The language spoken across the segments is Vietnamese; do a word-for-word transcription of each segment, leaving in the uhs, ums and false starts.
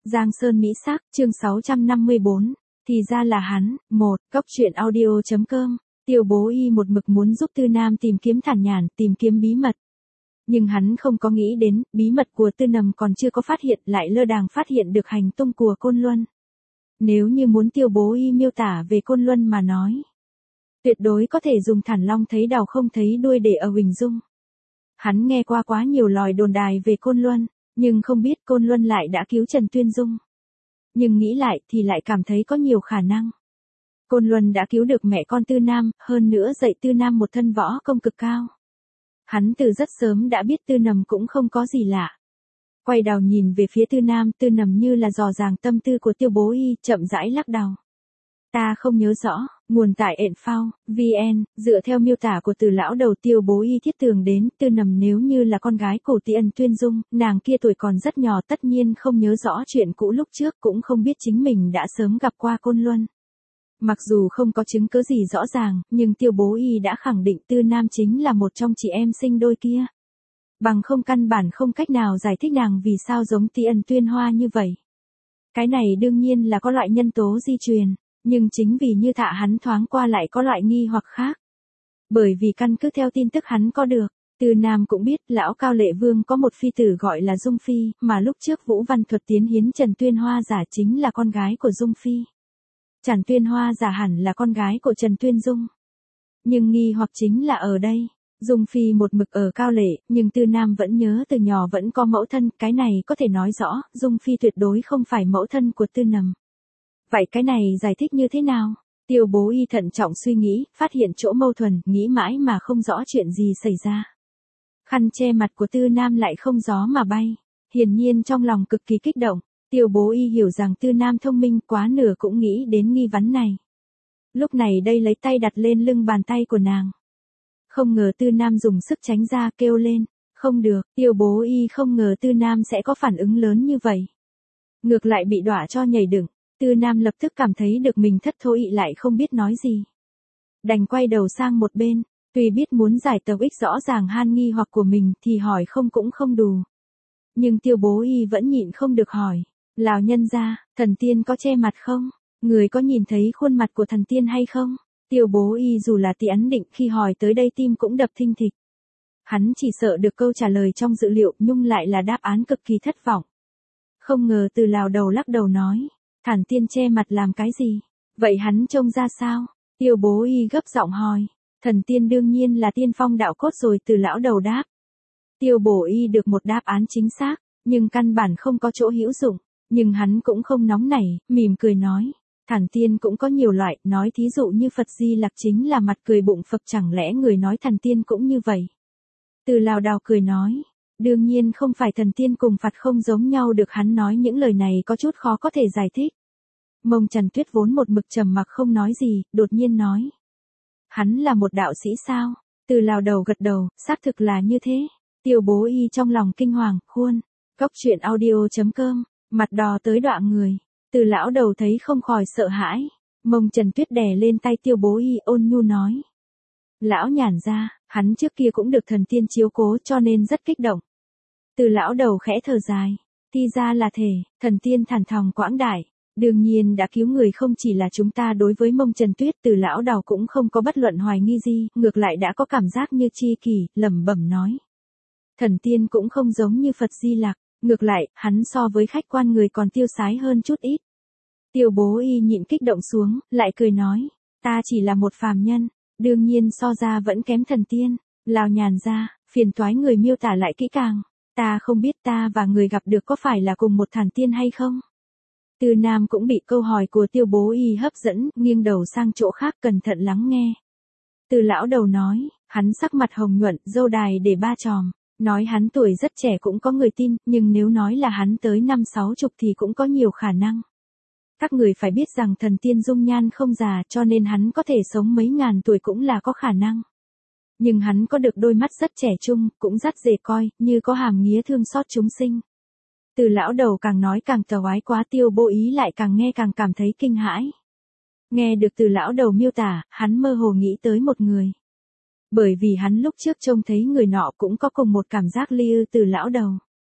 Giang Sơn Mỹ Sắc, chương sáu trăm năm mươi bốn, thì ra là hắn. Một, Cốc truyện audio chấm com. Tiêu Bố Y một mực muốn giúp Tư Nam tìm kiếm thản nhàn, tìm kiếm bí mật. Nhưng hắn không có nghĩ đến, bí mật của Tư Nầm còn chưa có phát hiện, lại lơ đàng phát hiện được hành tung của Côn Luân. Nếu như muốn Tiêu Bố Y miêu tả về Côn Luân mà nói, tuyệt đối có thể dùng thản long thấy đầu không thấy đuôi để ở hình dung. Hắn nghe qua quá nhiều lời đồn đài về Côn Luân, nhưng không biết Côn Luân lại đã cứu Trần Tuyên Dung. Nhưng nghĩ lại thì lại cảm thấy có nhiều khả năng. Côn Luân đã cứu được mẹ con Tư Nam, hơn nữa dạy Tư Nam một thân võ công cực cao. Hắn từ rất sớm đã biết Tư Nầm cũng không có gì lạ. Quay đầu nhìn về phía Tư Nam, Tư Nầm như là dò dàng tâm tư của Tiêu Bố Y, chậm rãi lắc đầu. Ta không nhớ rõ. Nguồn tại ện phao, vn, dựa theo miêu tả của Từ lão đầu Tiêu Bố Y thiết tường đến, Tư Nầm nếu như là con gái của Tỷ Ân Tuyên Dung, nàng kia tuổi còn rất nhỏ, tất nhiên không nhớ rõ chuyện cũ lúc trước, cũng không biết chính mình đã sớm gặp qua Côn Luân. Mặc dù không có chứng cứ gì rõ ràng, nhưng Tiêu Bố Y đã khẳng định Tư Nam chính là một trong chị em sinh đôi kia. Bằng không căn bản không cách nào giải thích nàng vì sao giống Tỷ Ân Tuyên Hoa như vậy. Cái này đương nhiên là có loại nhân tố di truyền. Nhưng chính vì như thạ hắn thoáng qua lại có loại nghi hoặc khác. Bởi vì căn cứ theo tin tức hắn có được, Tư Nam cũng biết lão Cao Lệ Vương có một phi tử gọi là Dung Phi, mà lúc trước Vũ Văn Thuật tiến hiến Trần Tuyên Hoa giả chính là con gái của Dung Phi. Trần Tuyên Hoa giả hẳn là con gái của Trần Tuyên Dung. Nhưng nghi hoặc chính là ở đây, Dung Phi một mực ở Cao Lệ, nhưng Tư Nam vẫn nhớ từ nhỏ vẫn có mẫu thân, cái này có thể nói rõ, Dung Phi tuyệt đối không phải mẫu thân của Tư Nầm. Vậy cái này giải thích như thế nào? Tiêu Bố Y thận trọng suy nghĩ, phát hiện chỗ mâu thuẫn, nghĩ mãi mà không rõ chuyện gì xảy ra. Khăn che mặt của Tư Nam lại không gió mà bay, hiển nhiên trong lòng cực kỳ kích động. Tiêu Bố Y hiểu rằng Tư Nam thông minh quá nửa cũng nghĩ đến nghi vấn này. Lúc này đây lấy tay đặt lên lưng bàn tay của nàng. Không ngờ Tư Nam dùng sức tránh ra, kêu lên, không được. Tiêu Bố Y không ngờ Tư Nam sẽ có phản ứng lớn như vậy. Ngược lại bị đọa cho nhảy dựng. Tư Nam lập tức cảm thấy được mình thất thố ị lại không biết nói gì. Đành quay đầu sang một bên, tuy biết muốn giải tàu ích rõ ràng han nghi hoặc của mình thì hỏi không cũng không đủ. Nhưng Tiêu Bố Y vẫn nhịn không được hỏi, lão nhân gia, thần tiên có che mặt không? Người có nhìn thấy khuôn mặt của thần tiên hay không? Tiêu Bố Y dù là Tỷ Ấn Định khi hỏi tới đây tim cũng đập thình thịch. Hắn chỉ sợ được câu trả lời trong dự liệu nhưng lại là đáp án cực kỳ thất vọng. Không ngờ Từ lão đầu lắc đầu nói. Thần tiên che mặt làm cái gì? Vậy hắn trông ra sao? Tiêu Bố Y gấp giọng hỏi. Thần tiên đương nhiên là tiên phong đạo cốt rồi, Từ lão đầu đáp. Tiêu Bố Y được một đáp án chính xác, nhưng căn bản không có chỗ hữu dụng. Nhưng hắn cũng không nóng nảy, mỉm cười nói. Thần tiên cũng có nhiều loại, nói thí dụ như Phật Di Lặc chính là mặt cười bụng Phật, chẳng lẽ người nói thần tiên cũng như vậy? Từ lão đầu cười nói. Đương nhiên không phải thần tiên cùng Phật không giống nhau được, hắn nói những lời này có chút khó có thể giải thích. Mông Trần Tuyết vốn một mực trầm mặc không nói gì, đột nhiên nói. Hắn là một đạo sĩ sao? Từ lão đầu gật đầu, xác thực là như thế. Tiêu Bố Y trong lòng kinh hoàng, khuôn. Cốc truyện audio chấm com, mặt đỏ tới đọa người. Từ lão đầu thấy không khỏi sợ hãi. Mông Trần Tuyết đè lên tay Tiêu Bố Y ôn nhu nói. Lão nhàn ra, hắn trước kia cũng được thần tiên chiếu cố cho nên rất kích động. Từ lão đầu khẽ thở dài. Thì ra là thể, thần tiên thản thòng quảng đại. Đương nhiên đã cứu người không chỉ là chúng ta. Đối với Mông Trần Tuyết, Từ lão đầu cũng không có bất luận hoài nghi gì, ngược lại đã có cảm giác như chi kỷ, lẩm bẩm nói. Thần tiên cũng không giống như Phật Di Lặc, ngược lại, hắn so với khách quan người còn tiêu sái hơn chút ít. Tiêu Bố Y nhịn kích động xuống, lại cười nói, ta chỉ là một phàm nhân, đương nhiên so ra vẫn kém thần tiên. Lão nhàn ra, phiền toái người miêu tả lại kỹ càng, ta không biết ta và người gặp được có phải là cùng một thần tiên hay không? Tư Nam cũng bị câu hỏi của Tiêu Bố Y hấp dẫn, nghiêng đầu sang chỗ khác cẩn thận lắng nghe. Từ lão đầu nói, hắn sắc mặt hồng nhuận, râu đài để ba chòm, nói hắn tuổi rất trẻ cũng có người tin, nhưng nếu nói là hắn tới năm sáu chục thì cũng có nhiều khả năng. Các người phải biết rằng thần tiên dung nhan không già, cho nên hắn có thể sống mấy ngàn tuổi cũng là có khả năng. Nhưng hắn có được đôi mắt rất trẻ trung, cũng rất dễ coi, như có hàm nghĩa thương xót chúng sinh. Từ lão đầu càng nói càng tờ oái quá, Tiêu Bố Y lại càng nghe càng cảm thấy kinh hãi. Nghe được từ lão đầu miêu tả, hắn mơ hồ nghĩ tới một người. Bởi vì hắn lúc trước trông thấy người nọ cũng có cùng một cảm giác ly ư từ lão đầu.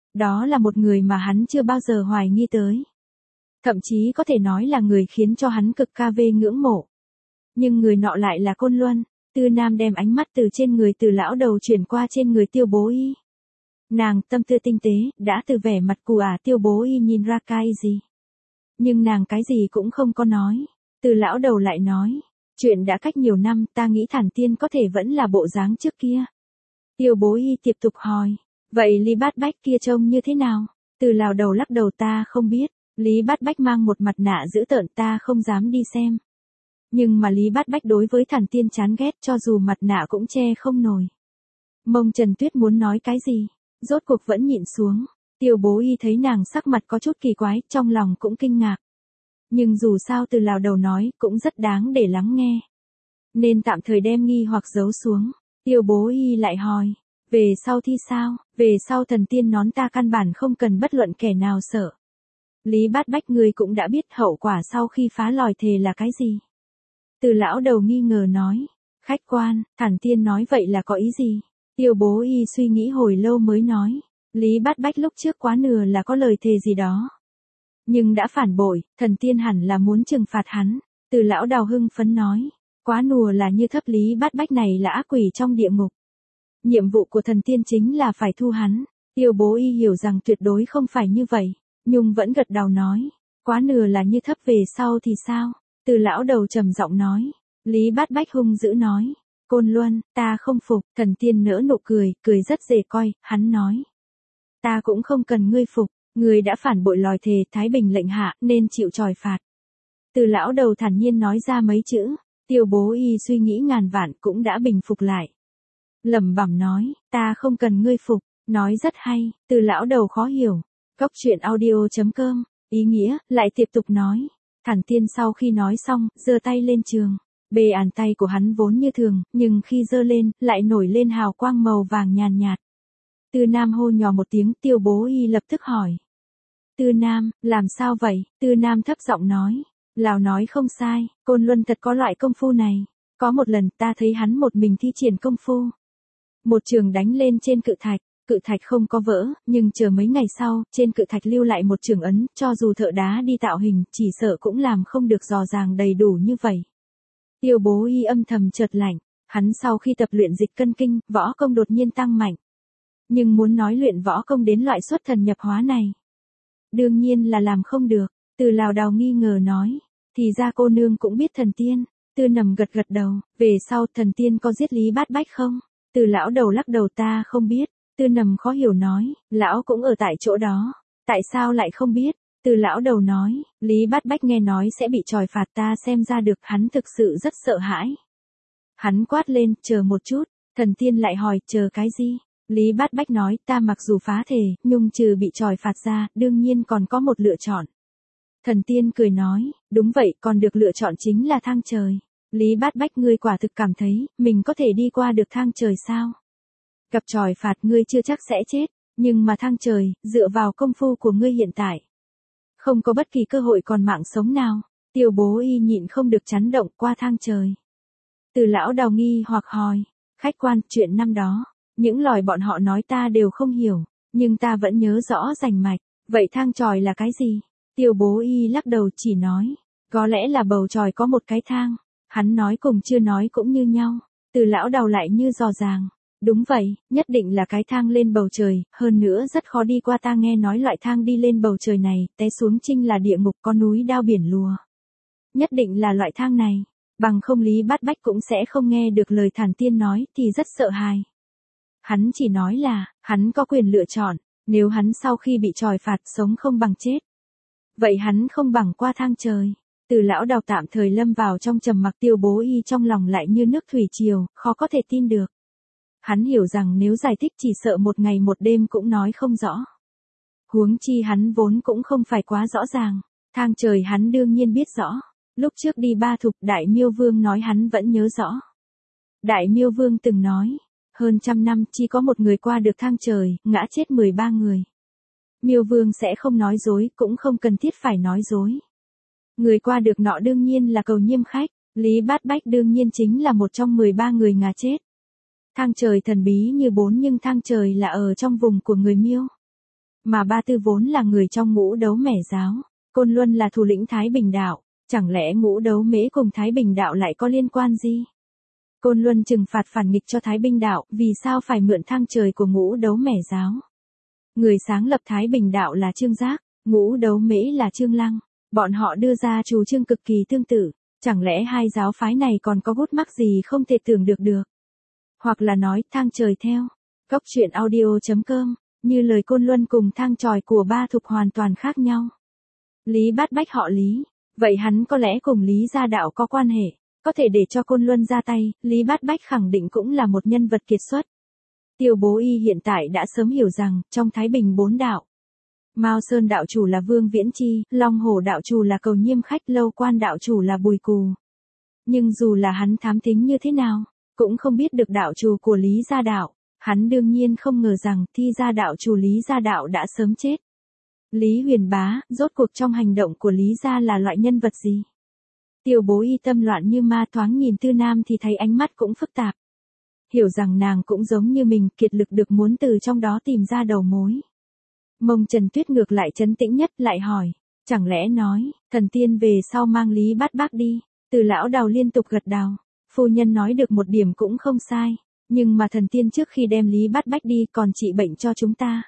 Đó là một người mà hắn chưa bao giờ hoài nghi tới. Thậm chí có thể nói là người khiến cho hắn cực ca vê ngưỡng mộ. Nhưng người nọ lại là Côn Luân. Tư Nam đem ánh mắt từ trên người Từ lão đầu chuyển qua trên người Tiêu Bố Y. Nàng tâm tư tinh tế, đã từ vẻ mặt cù ả Tiêu Bố Y nhìn ra cái gì. Nhưng nàng cái gì cũng không có nói. Từ lão đầu lại nói, chuyện đã cách nhiều năm, ta nghĩ Thản Tiên có thể vẫn là bộ dáng trước kia. Tiêu Bố Y tiếp tục hỏi, vậy Lý Bát Bách kia trông như thế nào? Từ lão đầu lắc đầu, ta không biết. Lý Bát Bách mang một mặt nạ dữ tợn, ta không dám đi xem. Nhưng mà Lý Bát Bách đối với Thản Tiên chán ghét, cho dù mặt nạ cũng che không nổi. Mông Trần Tuyết muốn nói cái gì, rốt cuộc vẫn nhịn xuống. Tiêu Bố Y thấy nàng sắc mặt có chút kỳ quái, trong lòng cũng kinh ngạc. Nhưng dù sao Từ lão đầu nói, cũng rất đáng để lắng nghe. Nên tạm thời đem nghi hoặc giấu xuống. Tiêu Bố Y lại hỏi, về sau thì sao? Về sau thần tiên nón ta căn bản không cần bất luận kẻ nào sợ. Lý Bát Bách ngươi cũng đã biết hậu quả sau khi phá lòi thề là cái gì? Từ lão đầu nghi ngờ nói, khách quan, Thản Tiên nói vậy là có ý gì? Tiêu Bố Y suy nghĩ hồi lâu mới nói, Lý Bát Bách lúc trước quá nửa là có lời thề gì đó. Nhưng đã phản bội, thần tiên hẳn là muốn trừng phạt hắn. Từ lão đầu hưng phấn nói, quá nùa là như thấp, Lý Bát Bách này là ác quỷ trong địa ngục. Nhiệm vụ của thần tiên chính là phải thu hắn. Tiêu Bố Y hiểu rằng tuyệt đối không phải như vậy, nhưng vẫn gật đầu nói, quá nửa là như thấp, về sau thì sao? Từ lão đầu trầm giọng nói, Lý Bát Bách hung dữ nói, Côn Luân, ta không phục. Thần tiên nỡ nụ cười, cười rất dễ coi, hắn nói, ta cũng không cần ngươi phục, ngươi đã phản bội lòi thề, Thái Bình lệnh hạ, nên chịu tròi phạt. Từ lão đầu thản nhiên nói ra mấy chữ, Tiêu Bố Y suy nghĩ ngàn vạn cũng đã bình phục lại. Lẩm bẩm nói, ta không cần ngươi phục, nói rất hay. Từ lão đầu khó hiểu. Cốc truyện audio chấm com, ý nghĩa, lại tiếp tục nói. Thản Tiên sau khi nói xong, giơ tay lên trường. Bề ản tay của hắn vốn như thường, nhưng khi giơ lên, lại nổi lên hào quang màu vàng nhàn nhạt. Tư Nam hô nhỏ một tiếng, Tiêu Bố Y lập tức hỏi. Tư Nam, làm sao vậy? Tư Nam thấp giọng nói. Lão nói không sai, Côn Luân thật có loại công phu này. Có một lần ta thấy hắn một mình thi triển công phu. Một trường đánh lên trên cự thạch, cự thạch không có vỡ, nhưng chờ mấy ngày sau, trên cự thạch lưu lại một trường ấn, cho dù thợ đá đi tạo hình, chỉ sợ cũng làm không được rõ ràng đầy đủ như vậy. Tiêu Bố Y âm thầm chợt lạnh, hắn sau khi tập luyện dịch cân kinh, võ công đột nhiên tăng mạnh. Nhưng muốn nói luyện võ công đến loại xuất thần nhập hóa này, đương nhiên là làm không được. Từ lão đầu nghi ngờ nói, thì ra cô nương cũng biết thần tiên. Tư Nằm gật gật đầu, về sau thần tiên có giết Lý Bát Bách không? Từ lão đầu lắc đầu, ta không biết. Tư Nằm khó hiểu nói, lão cũng ở tại chỗ đó, tại sao lại không biết? Từ lão đầu nói, Lý Bát Bách nghe nói sẽ bị tròi phạt, ta xem ra được, hắn thực sự rất sợ hãi. Hắn quát lên, chờ một chút. Thần tiên lại hỏi, chờ cái gì? Lý Bát Bách nói, ta mặc dù phá thề, nhưng trừ bị tròi phạt ra, đương nhiên còn có một lựa chọn. Thần tiên cười nói, đúng vậy, còn được lựa chọn chính là thang trời. Lý Bát Bách, ngươi quả thực cảm thấy, mình có thể đi qua được thang trời sao? Gặp tròi phạt ngươi chưa chắc sẽ chết, nhưng mà thang trời, dựa vào công phu của ngươi hiện tại, không có bất kỳ cơ hội còn mạng sống nào. Tiêu Bố Y nhịn không được chấn động, qua thang trời. Từ lão đầu nghi hoặc hỏi, khách quan, chuyện năm đó, những lời bọn họ nói ta đều không hiểu, nhưng ta vẫn nhớ rõ rành mạch, vậy thang tròi là cái gì? Tiêu Bố Y lắc đầu, chỉ nói, có lẽ là bầu tròi có một cái thang. Hắn nói cùng chưa nói cũng như nhau. Từ lão đầu lại như dò dàng. Đúng vậy, nhất định là cái thang lên bầu trời, hơn nữa rất khó đi qua, ta nghe nói loại thang đi lên bầu trời này, té xuống chính là địa ngục, có núi đao biển lùa. Nhất định là loại thang này, bằng không Lý Bát Bách cũng sẽ không nghe được lời Thản Tiên nói, thì rất sợ hãi. Hắn chỉ nói là, hắn có quyền lựa chọn, nếu hắn sau khi bị tròi phạt sống không bằng chết. Vậy hắn không bằng qua thang trời. Từ lão đầu tạm thời lâm vào trong trầm mặc, Tiêu Bố Y trong lòng lại như nước thủy triều, khó có thể tin được. Hắn hiểu rằng nếu giải thích chỉ sợ một ngày một đêm cũng nói không rõ. Huống chi hắn vốn cũng không phải quá rõ ràng. Thang trời hắn đương nhiên biết rõ. Lúc trước đi Ba Thục, Đại Miêu Vương nói hắn vẫn nhớ rõ. Đại Miêu Vương từng nói, hơn trăm năm chỉ có một người qua được thang trời, ngã chết mười ba người. Miêu Vương sẽ không nói dối, cũng không cần thiết phải nói dối. Người qua được nọ đương nhiên là Cầu Nhiêm Khách, Lý Bát Bách đương nhiên chính là một trong mười ba người ngã chết. Thang trời thần bí như bốn, nhưng thang trời là ở trong vùng của người Miêu. Mà Ba Tư vốn là người trong ngũ đấu mẻ giáo, Côn Luân là thủ lĩnh Thái Bình đạo, chẳng lẽ ngũ đấu mễ cùng Thái Bình đạo lại có liên quan gì? Côn Luân trừng phạt phản nghịch cho Thái Bình đạo, vì sao phải mượn thang trời của ngũ đấu mẻ giáo? Người sáng lập Thái Bình đạo là Trương Giác, ngũ đấu mễ là Trương Lăng, bọn họ đưa ra chủ trương cực kỳ tương tự, chẳng lẽ hai giáo phái này còn có gút mắc gì không thể tưởng được được? Hoặc là nói thang trời theo, Cốc truyện audio.com, như lời Côn Luân cùng thang tròi của Ba Thục hoàn toàn khác nhau. Lý Bát Bách họ Lý, vậy hắn có lẽ cùng Lý gia đạo có quan hệ, có thể để cho Côn Luân ra tay, Lý Bát Bách khẳng định cũng là một nhân vật kiệt xuất. Tiêu Bố Y hiện tại đã sớm hiểu rằng, trong Thái Bình bốn đạo, Mao Sơn đạo chủ là Vương Viễn Chi, Long Hổ đạo chủ là Cầu Nhiêm Khách, Lâu Quan đạo chủ là Bùi Cù. Nhưng dù là hắn thám thính như thế nào, cũng không biết được đạo chủ của Lý gia đạo, hắn đương nhiên không ngờ rằng Thi gia đạo chủ Lý gia đạo đã sớm chết. Lý Huyền Bá, rốt cuộc trong hành động của Lý gia là loại nhân vật gì? Tiêu Bố Y tâm loạn như ma, thoáng nhìn Tư Nam thì thấy ánh mắt cũng phức tạp. Hiểu rằng nàng cũng giống như mình, kiệt lực được muốn từ trong đó tìm ra đầu mối. Mông Trần Tuyết ngược lại trấn tĩnh nhất, lại hỏi, chẳng lẽ nói, thần tiên về sau mang Lý Bát Bác đi? Từ lão đầu liên tục gật đầu, phu nhân nói được một điểm cũng không sai, nhưng mà thần tiên trước khi đem Lý Bát Bách đi còn trị bệnh cho chúng ta.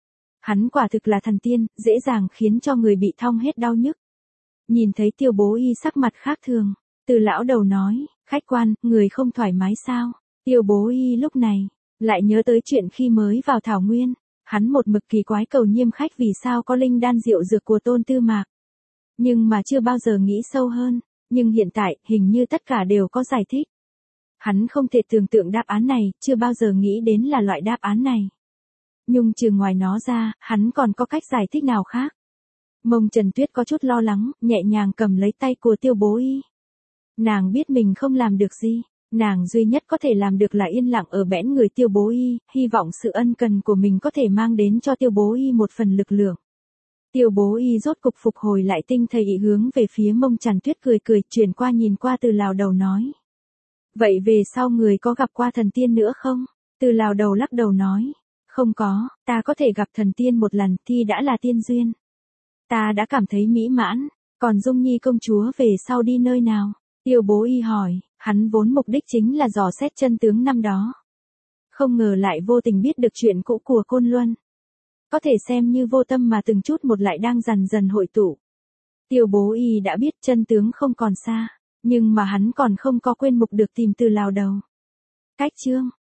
Hắn quả thực là thần tiên, dễ dàng khiến cho người bị thong hết đau nhức. Nhìn thấy Tiêu Bố Y sắc mặt khác thường, Từ lão đầu nói, khách quan, người không thoải mái sao? Tiêu Bố Y lúc này, lại nhớ tới chuyện khi mới vào Thảo Nguyên, hắn một mực kỳ quái Cầu Nhiêm Khách vì sao có linh đan rượu dược của Tôn Tư Mạc. Nhưng mà chưa bao giờ nghĩ sâu hơn, nhưng hiện tại, hình như tất cả đều có giải thích. Hắn không thể tưởng tượng đáp án này, chưa bao giờ nghĩ đến là loại đáp án này. Nhưng trừ ngoài nó ra, hắn còn có cách giải thích nào khác? Mông Trần Tuyết có chút lo lắng, nhẹ nhàng cầm lấy tay của Tiêu Bố Y. Nàng biết mình không làm được gì, nàng duy nhất có thể làm được là yên lặng ở bẽn người Tiêu Bố Y, hy vọng sự ân cần của mình có thể mang đến cho Tiêu Bố Y một phần lực lượng. Tiêu Bố Y rốt cục phục hồi lại tinh thần, ý hướng về phía Mông Trần Tuyết cười cười, chuyển qua nhìn qua Từ lão đầu nói. Vậy về sau người có gặp qua thần tiên nữa không? Từ lão đầu lắc đầu nói. Không có, ta có thể gặp thần tiên một lần thì đã là tiên duyên. Ta đã cảm thấy mỹ mãn, còn Dung Nhi công chúa về sau đi nơi nào? Tiêu Bố Y hỏi, hắn vốn mục đích chính là dò xét chân tướng năm đó. Không ngờ lại vô tình biết được chuyện cũ của Côn Luân. Có thể xem như vô tâm mà từng chút một lại đang dần dần hội tụ. Tiêu Bố Y đã biết chân tướng không còn xa, nhưng mà hắn còn không có quên mục được tìm Từ lão đầu. Cách chương